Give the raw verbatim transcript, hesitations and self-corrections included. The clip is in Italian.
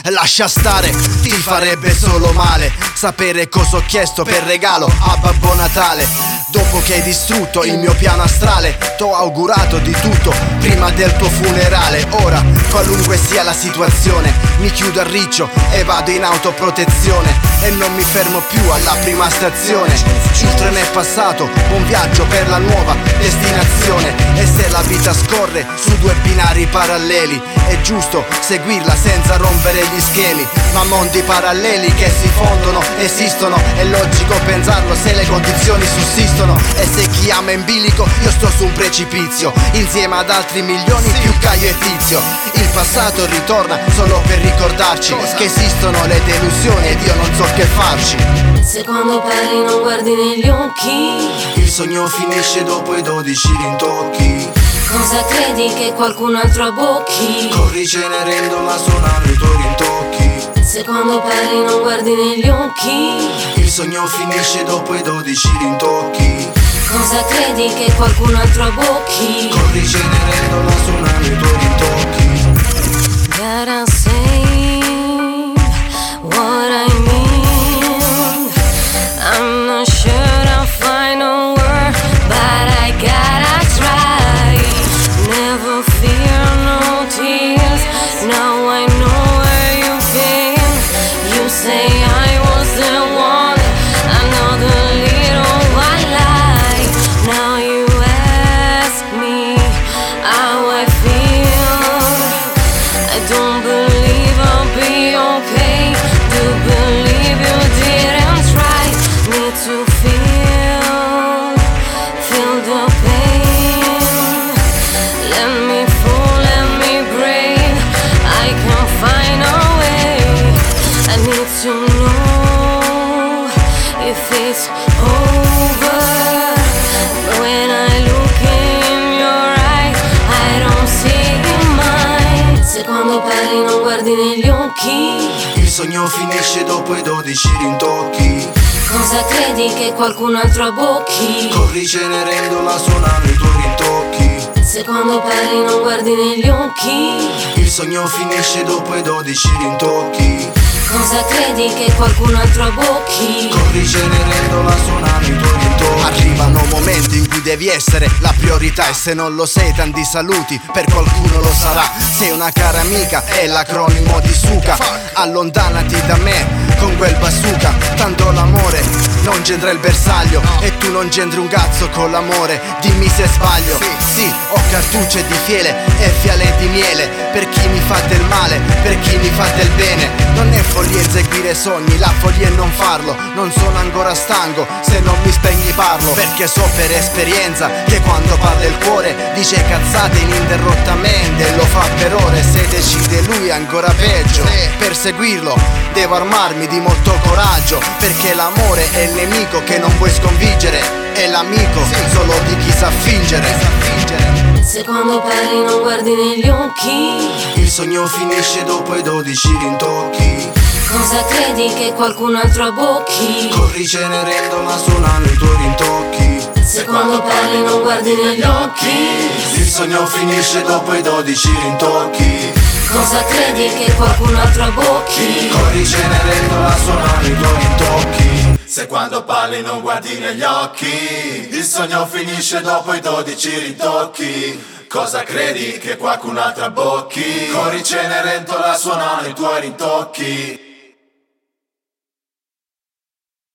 lascia stare, ti farebbe solo male sapere cosa ho chiesto per regalo a Babbo Natale. Dopo che hai distrutto il mio piano astrale, t'ho augurato di tutto prima del tuo funerale. Ora, qualunque sia la situazione, mi chiudo a riccio e vado in autoprotezione e non mi fermo più alla prima stazione. Il treno è passato, buon viaggio per la nuova destinazione. E se la vita scorre su due binari paralleli, è giusto seguirla senza rompere gli schemi. Ma mondi paralleli che si fondono esistono, è logico pensarlo se le condizioni sussistono. E se chi ama in bilico, io sto su un precipizio insieme ad altri milioni più Caio e Tizio. Il passato ritorna solo per ricordarci che esistono le delusioni ed io non so che farci. Se quando parli non guardi negli occhi, il sogno finisce dopo i dodici rintocchi. Cosa credi che qualcun altro abbocchi? Corri cenerendola suonando i tuoi rintocchi. Se quando parli non guardi negli occhi, il sogno finisce dopo i dodici rintocchi. Cosa credi che qualcun altro abbocchi? Corri cenerendola suonando i tuoi rintocchi. Gotta say what I mean. I'm not sure I'll find a word, but I gotta try. Never fear no tears, now I know where you've been. You say I was the one, another little white lie. Now you ask me how I feel. I don't believe I'll be okay. Do believe you didn't try. Need to feel, feel the pain. Let me fall, let me break. I can find a way. I need to know if it's over. But when I look in your eyes, I don't see mine. Se quando parli non guardi negli occhi, il sogno finisce dopo i dodici rintocchi. cosa credi che qualcun altro abbocchi? Corri cenerendola suonando i tuoi rintocchi. Se quando parli non guardi negli occhi, il sogno finisce dopo i dodici rintocchi. cosa credi che qualcun altro abbocchi? Corri cenerendola suonando i tuoi rintocchi. Arrivano momenti in cui devi essere la priorità, e se non lo sei tanti saluti per qualcuno lo sarà. Sei una cara amica, è l'acronimo di Suka. Allontanati da me con quel bazooka, tanto l'amore non c'entra il bersaglio e tu non c'entri un cazzo con l'amore. Dimmi se sbaglio. Sì, ho cartucce di fiele e fiale di miele per chi mi fa del male, per chi mi fa del bene. Non è follia inseguire sogni, la follia è non farlo. Non sono ancora stanco, se non mi spegni parlo, perché so per esperienza che quando parla il cuore dice cazzate ininterrottamente e lo fa per ore. Se decide lui è ancora peggio. Per seguirlo devo armarmi di molto coraggio, perché l'amore è il nemico che non puoi sconfiggere, è l'amico solo di chi sa fingere. Se quando parli non guardi negli occhi, il sogno finisce dopo i dodici rintocchi. cosa credi che qualcun altro abbocchi? Corri cenerendola suonando i tuoi rintocchi. Se quando parli non guardi negli occhi, il sogno finisce dopo i dodici rintocchi. cosa credi che qualcun altro abbocchi? Corri cenerendola suonando i tuoi rintocchi. Se quando parli non guardi negli occhi, il sogno finisce dopo i dodici rintocchi. Cosa credi che qualcun altro abbocchi? Corri cenerentola suonano i tuoi rintocchi.